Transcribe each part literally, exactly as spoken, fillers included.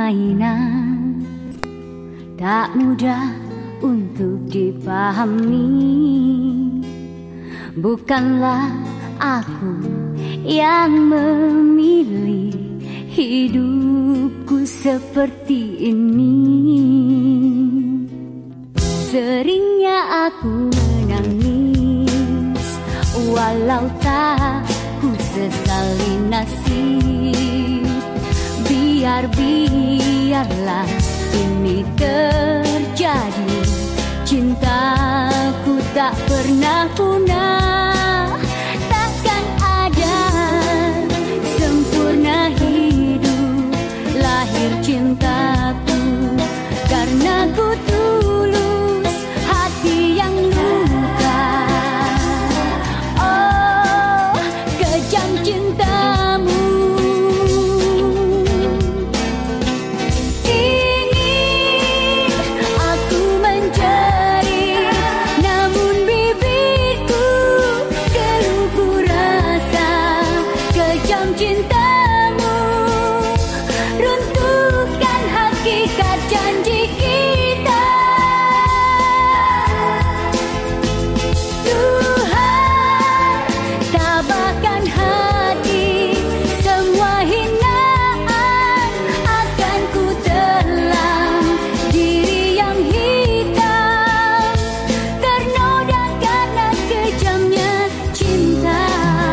permainan tak mudah untuk dipahami. Bukanlah aku yang memilih hidupku seperti ini. Seringnya aku menangis walau tak ku sesali nasib. Biar biarlah ini terjadi, cintaku tak pernah punah. Takkan ada sempurna hidup lahir cintaku, karena ku tulus hati yang luka. Oh, kejam cintamu. Cintamu runtuhkan hakikat janji kita. Tuhan, tabahkan hati, semua hinaan akan ku telan. Diri yang hitam ternoda karena kejamnya cinta.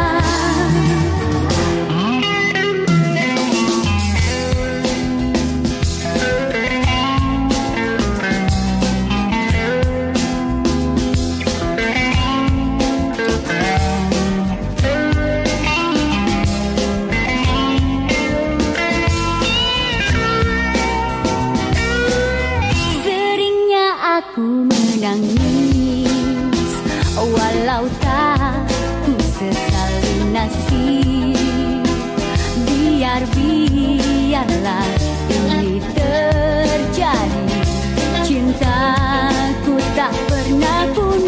Aku menangis walau tak ku sesali nasib. Biar biarlah ini terjadi, cintaku tak pernah punah.